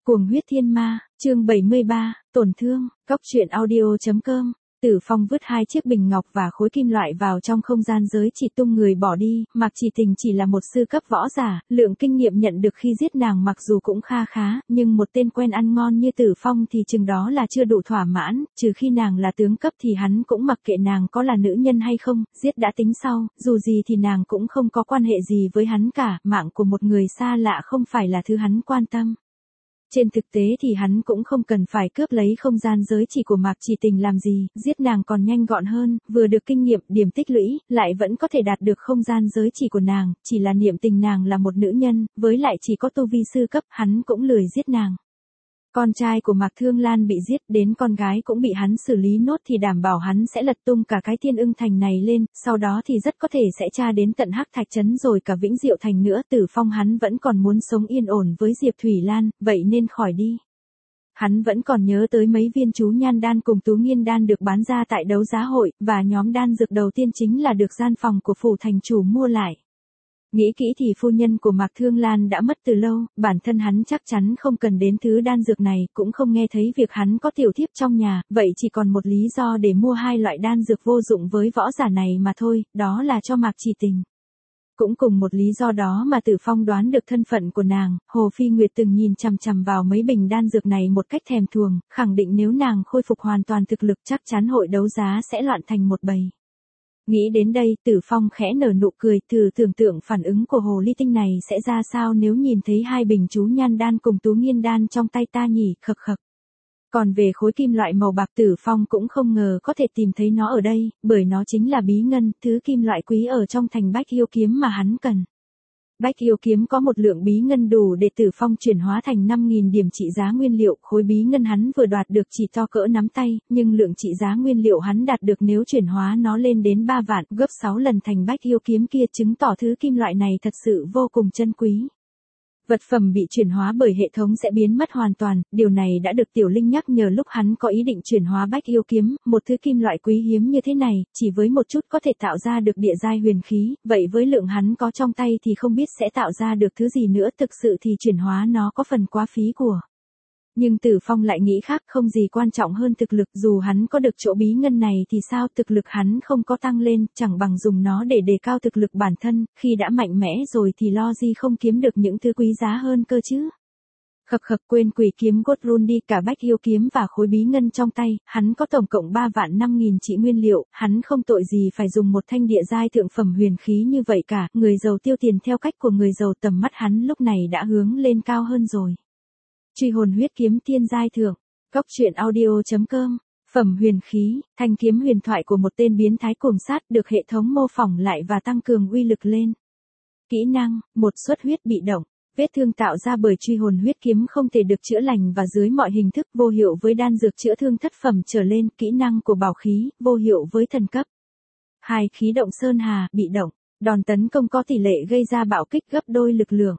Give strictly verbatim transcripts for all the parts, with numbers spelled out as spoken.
Cuồng huyết thiên ma, chương bảy mươi ba, tổn thương, Cóc truyện audio chấm com. Tử Phong vứt hai chiếc bình ngọc và khối kim loại vào trong không gian giới chỉ tung người bỏ đi, Mạc Chỉ Tình chỉ là một sư cấp võ giả, lượng kinh nghiệm nhận được khi giết nàng mặc dù cũng kha khá, nhưng một tên quen ăn ngon như Tử Phong thì chừng đó là chưa đủ thỏa mãn, trừ khi nàng là tướng cấp thì hắn cũng mặc kệ nàng có là nữ nhân hay không, giết đã tính sau, dù gì thì nàng cũng không có quan hệ gì với hắn cả, mạng của một người xa lạ không phải là thứ hắn quan tâm. Trên thực tế thì hắn cũng không cần phải cướp lấy không gian giới chỉ của Mạc Chỉ Tình làm gì, giết nàng còn nhanh gọn hơn, vừa được kinh nghiệm, điểm tích lũy, lại vẫn có thể đạt được không gian giới chỉ của nàng, chỉ là niệm tình nàng là một nữ nhân, với lại chỉ có tu vi sư cấp, hắn cũng lười giết nàng. Con trai của Mạc Thương Lan bị giết, đến con gái cũng bị hắn xử lý nốt thì đảm bảo hắn sẽ lật tung cả cái Thiên Ưng Thành này lên, sau đó thì rất có thể sẽ tra đến tận Hắc Thạch Trấn rồi cả Vĩnh Diệu Thành nữa. Tử Phong hắn vẫn còn muốn sống yên ổn với Diệp Thủy Lan, vậy nên khỏi đi. Hắn vẫn còn nhớ tới mấy viên chú nhan đan cùng tú nghiên đan được bán ra tại đấu giá hội, và nhóm đan dược đầu tiên chính là được gian phòng của phủ thành chủ mua lại. Nghĩ kỹ thì phu nhân của Mạc Thương Lan đã mất từ lâu, bản thân hắn chắc chắn không cần đến thứ đan dược này, cũng không nghe thấy việc hắn có tiểu thiếp trong nhà, vậy chỉ còn một lý do để mua hai loại đan dược vô dụng với võ giả này mà thôi, đó là cho Mạc Chỉ Tình. Cũng cùng một lý do đó mà Tử Phong đoán được thân phận của nàng, Hồ Phi Nguyệt từng nhìn chằm chằm vào mấy bình đan dược này một cách thèm thuồng, khẳng định nếu nàng khôi phục hoàn toàn thực lực chắc chắn hội đấu giá sẽ loạn thành một bầy. Nghĩ đến đây, Tử Phong khẽ nở nụ cười, thử tưởng tượng phản ứng của hồ ly tinh này sẽ ra sao nếu nhìn thấy hai bình chú nhan đan cùng tú nghiên đan trong tay ta nhỉ, khập khập. Còn về khối kim loại màu bạc, Tử Phong cũng không ngờ có thể tìm thấy nó ở đây, bởi nó chính là bí ngân, thứ kim loại quý ở trong thành Bách Yêu Kiếm mà hắn cần. Bách Yêu Kiếm có một lượng bí ngân đủ để Tử Phong chuyển hóa thành năm nghìn điểm trị giá nguyên liệu, khối bí ngân hắn vừa đoạt được chỉ to cỡ nắm tay, nhưng lượng trị giá nguyên liệu hắn đạt được nếu chuyển hóa nó lên đến ba vạn, gấp sáu lần thành Bách Yêu Kiếm kia, chứng tỏ thứ kim loại này thật sự vô cùng chân quý. Vật phẩm bị chuyển hóa bởi hệ thống sẽ biến mất hoàn toàn, điều này đã được Tiểu Linh nhắc nhở lúc hắn có ý định chuyển hóa Bách Yêu Kiếm, một thứ kim loại quý hiếm như thế này, chỉ với một chút có thể tạo ra được địa giai huyền khí, vậy với lượng hắn có trong tay thì không biết sẽ tạo ra được thứ gì nữa, thực sự thì chuyển hóa nó có phần quá phí của. Nhưng Tử Phong lại nghĩ khác, không gì quan trọng hơn thực lực, dù hắn có được chỗ bí ngân này thì sao, thực lực hắn không có tăng lên, chẳng bằng dùng nó để đề cao thực lực bản thân, khi đã mạnh mẽ rồi thì lo gì không kiếm được những thứ quý giá hơn cơ chứ. Khập khập, quên quỷ kiếm Gothrun đi, cả Bách Yêu Kiếm và khối bí ngân trong tay, hắn có tổng cộng ba vạn năm nghìn trị nguyên liệu, hắn không tội gì phải dùng một thanh địa giai thượng phẩm huyền khí như vậy cả, người giàu tiêu tiền theo cách của người giàu, tầm mắt hắn lúc này đã hướng lên cao hơn rồi. Truy hồn huyết kiếm thiên giai thượng, Cóc truyện audio chấm com. Phẩm huyền khí, thanh kiếm huyền thoại của một tên biến thái cuồng sát được hệ thống mô phỏng lại và tăng cường uy lực lên. Kỹ năng, một xuất huyết bị động, vết thương tạo ra bởi truy hồn huyết kiếm không thể được chữa lành và dưới mọi hình thức, vô hiệu với đan dược chữa thương thất phẩm trở lên, kỹ năng của bảo khí, vô hiệu với thần cấp. Hai khí động sơn hà, bị động, đòn tấn công có tỷ lệ gây ra bạo kích gấp đôi lực lượng.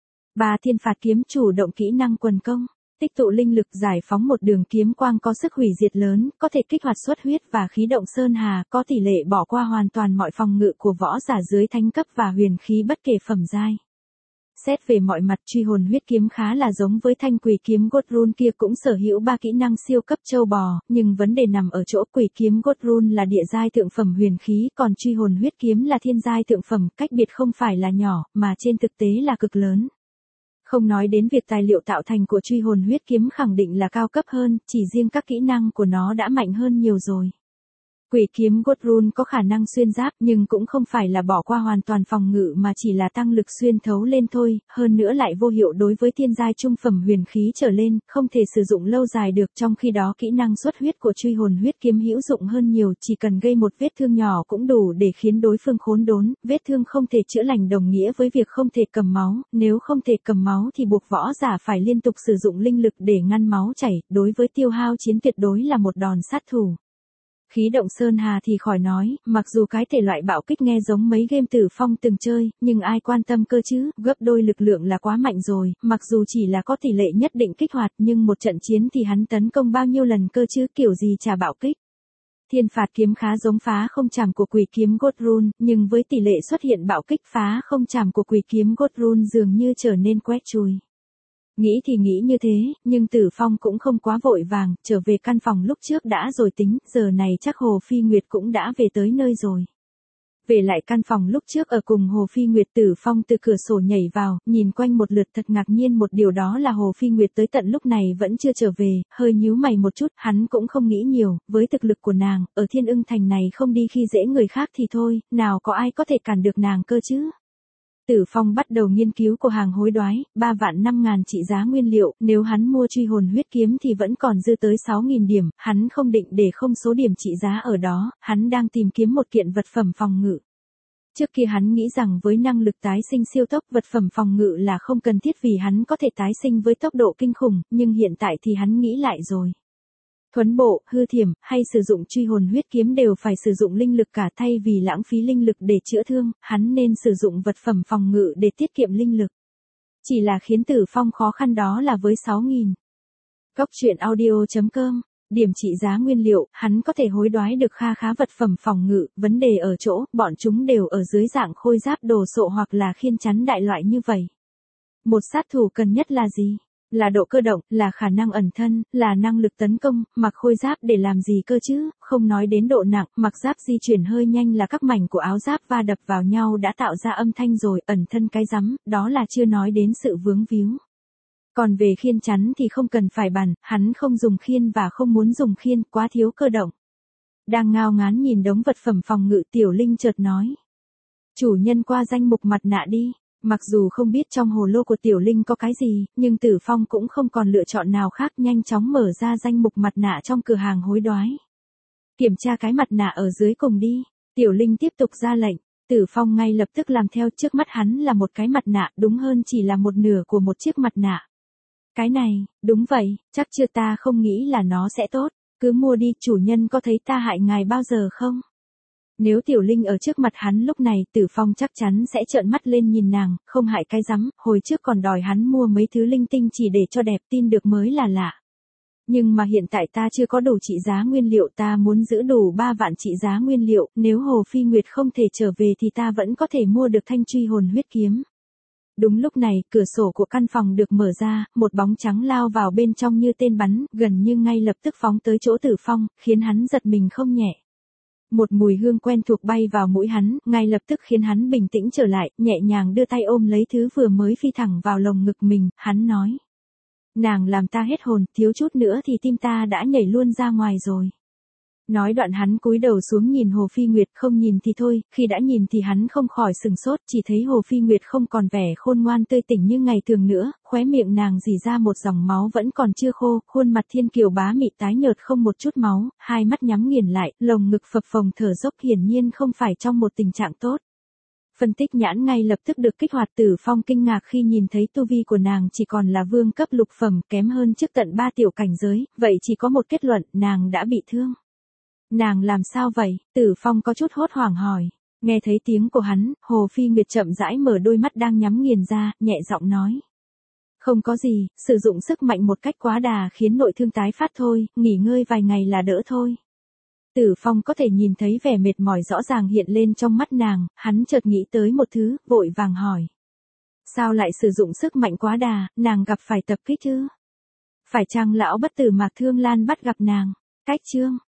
Ba thiên phạt kiếm chủ động, kỹ năng quần công, tích tụ linh lực giải phóng một đường kiếm quang có sức hủy diệt lớn, có thể kích hoạt xuất huyết và khí động sơn hà, có tỷ lệ bỏ qua hoàn toàn mọi phòng ngự của võ giả dưới thánh cấp và huyền khí bất kể phẩm giai. Xét về mọi mặt, truy hồn huyết kiếm khá là giống với thanh quỷ kiếm Gothrun kia, cũng sở hữu ba kỹ năng siêu cấp châu bò, nhưng vấn đề nằm ở chỗ quỷ kiếm Gothrun là địa giai thượng phẩm huyền khí, còn truy hồn huyết kiếm là thiên giai thượng phẩm, cách biệt không phải là nhỏ, mà trên thực tế là cực lớn. Không nói đến việc tài liệu tạo thành của truy hồn huyết kiếm khẳng định là cao cấp hơn, chỉ riêng các kỹ năng của nó đã mạnh hơn nhiều rồi. Quỷ kiếm Gothrun có khả năng xuyên giáp nhưng cũng không phải là bỏ qua hoàn toàn phòng ngự mà chỉ là tăng lực xuyên thấu lên thôi, hơn nữa lại vô hiệu đối với thiên giai trung phẩm huyền khí trở lên, không thể sử dụng lâu dài được, trong khi đó kỹ năng xuất huyết của truy hồn huyết kiếm hữu dụng hơn nhiều, chỉ cần gây một vết thương nhỏ cũng đủ để khiến đối phương khốn đốn, vết thương không thể chữa lành đồng nghĩa với việc không thể cầm máu, nếu không thể cầm máu thì buộc võ giả phải liên tục sử dụng linh lực để ngăn máu chảy, đối với tiêu hao chiến tuyệt đối là một đòn sát thủ. Khí động sơn hà thì khỏi nói, mặc dù cái thể loại bạo kích nghe giống mấy game Tử Phong từng chơi, nhưng ai quan tâm cơ chứ, gấp đôi lực lượng là quá mạnh rồi, mặc dù chỉ là có tỷ lệ nhất định kích hoạt, nhưng một trận chiến thì hắn tấn công bao nhiêu lần cơ chứ, kiểu gì chả bạo kích. Thiên phạt kiếm khá giống phá không chạm của quỷ kiếm Gothrun, nhưng với tỷ lệ xuất hiện bạo kích phá không chạm của quỷ kiếm Gothrun dường như trở nên quét chùi. Nghĩ thì nghĩ như thế, nhưng Tử Phong cũng không quá vội vàng, trở về căn phòng lúc trước đã rồi tính, giờ này chắc Hồ Phi Nguyệt cũng đã về tới nơi rồi. Về lại căn phòng lúc trước ở cùng Hồ Phi Nguyệt, Tử Phong từ cửa sổ nhảy vào, nhìn quanh một lượt thật ngạc nhiên một điều đó là Hồ Phi Nguyệt tới tận lúc này vẫn chưa trở về, hơi nhíu mày một chút, hắn cũng không nghĩ nhiều, với thực lực của nàng, ở Thiên Ưng Thành này không đi khi dễ người khác thì thôi, nào có ai có thể cản được nàng cơ chứ. Tử Phong bắt đầu nghiên cứu của hàng hối đoái, ba vạn năm ngàn trị giá nguyên liệu, nếu hắn mua truy hồn huyết kiếm thì vẫn còn dư tới sáu nghìn điểm, hắn không định để không số điểm trị giá ở đó, hắn đang tìm kiếm một kiện vật phẩm phòng ngự. Trước kia hắn nghĩ rằng với năng lực tái sinh siêu tốc vật phẩm phòng ngự là không cần thiết vì hắn có thể tái sinh với tốc độ kinh khủng, nhưng hiện tại thì hắn nghĩ lại rồi. Thuấn bộ, hư thiểm, hay sử dụng truy hồn huyết kiếm đều phải sử dụng linh lực cả, thay vì lãng phí linh lực để chữa thương, hắn nên sử dụng vật phẩm phòng ngự để tiết kiệm linh lực. Chỉ là khiến Tử Phong khó khăn đó là với sáu nghìn. Cốc truyện audio chấm com, điểm trị giá nguyên liệu, hắn có thể hối đoái được kha khá vật phẩm phòng ngự, vấn đề ở chỗ, bọn chúng đều ở dưới dạng khôi giáp đồ sộ hoặc là khiên chắn đại loại như vậy. Một sát thủ cần nhất là gì? Là độ cơ động, là khả năng ẩn thân, là năng lực tấn công, mặc khôi giáp để làm gì cơ chứ, không nói đến độ nặng, mặc giáp di chuyển hơi nhanh là các mảnh của áo giáp va đập vào nhau đã tạo ra âm thanh rồi, ẩn thân cái rắm, đó là chưa nói đến sự vướng víu. Còn về khiên chắn thì không cần phải bàn, hắn không dùng khiên và không muốn dùng khiên, quá thiếu cơ động. Đang ngao ngán nhìn đống vật phẩm phòng ngự, Tiểu Linh chợt nói. Chủ nhân qua danh mục mặt nạ đi. Mặc dù không biết trong hồ lô của Tiểu Linh có cái gì, nhưng Tử Phong cũng không còn lựa chọn nào khác, nhanh chóng mở ra danh mục mặt nạ trong cửa hàng hối đoái. Kiểm tra cái mặt nạ ở dưới cùng đi. Tiểu Linh tiếp tục ra lệnh. Tử Phong ngay lập tức làm theo, trước mắt hắn là một cái mặt nạ, đúng hơn chỉ là một nửa của một chiếc mặt nạ. Cái này, đúng vậy, chắc chưa, ta không nghĩ là nó sẽ tốt. Cứ mua đi, chủ nhân có thấy ta hại ngài bao giờ không? Nếu Tiểu Linh ở trước mặt hắn lúc này, Tử Phong chắc chắn sẽ trợn mắt lên nhìn nàng, không hại cái rắm, hồi trước còn đòi hắn mua mấy thứ linh tinh chỉ để cho đẹp, tin được mới là lạ. Nhưng mà hiện tại ta chưa có đủ trị giá nguyên liệu, ta muốn giữ đủ ba vạn trị giá nguyên liệu, nếu Hồ Phi Nguyệt không thể trở về thì ta vẫn có thể mua được thanh truy hồn huyết kiếm. Đúng lúc này, cửa sổ của căn phòng được mở ra, một bóng trắng lao vào bên trong như tên bắn, gần như ngay lập tức phóng tới chỗ Tử Phong, khiến hắn giật mình không nhẹ. Một mùi hương quen thuộc bay vào mũi hắn, ngay lập tức khiến hắn bình tĩnh trở lại, nhẹ nhàng đưa tay ôm lấy thứ vừa mới phi thẳng vào lồng ngực mình, hắn nói. Nàng làm ta hết hồn, thiếu chút nữa thì tim ta đã nhảy luôn ra ngoài rồi. Nói đoạn hắn cúi đầu xuống nhìn Hồ Phi Nguyệt, không nhìn thì thôi, khi đã nhìn thì hắn không khỏi sừng sốt, chỉ thấy Hồ Phi Nguyệt không còn vẻ khôn ngoan tươi tỉnh như ngày thường nữa, khóe miệng nàng rỉ ra một dòng máu vẫn còn chưa khô, khuôn mặt thiên kiều bá mị tái nhợt không một chút máu, hai mắt nhắm nghiền lại, lồng ngực phập phồng thở dốc, hiển nhiên không phải trong một tình trạng tốt. Phân tích nhãn ngay lập tức được kích hoạt. Tử Phong kinh ngạc khi nhìn thấy tu vi của nàng chỉ còn là vương cấp lục phẩm, kém hơn trước tận ba tiểu cảnh giới, vậy chỉ có một kết luận, nàng đã bị thương. Nàng làm sao vậy? Tử Phong có chút hốt hoảng hỏi. Nghe thấy tiếng của hắn, Hồ Phi Nguyệt chậm rãi mở đôi mắt đang nhắm nghiền ra, nhẹ giọng nói. Không có gì, sử dụng sức mạnh một cách quá đà khiến nội thương tái phát thôi, nghỉ ngơi vài ngày là đỡ thôi. Tử Phong có thể nhìn thấy vẻ mệt mỏi rõ ràng hiện lên trong mắt nàng, hắn chợt nghĩ tới một thứ, vội vàng hỏi. Sao lại sử dụng sức mạnh quá đà, nàng gặp phải tập kích chứ? Phải chăng lão bất tử Mạc Thương Lan bắt gặp nàng? Cách chương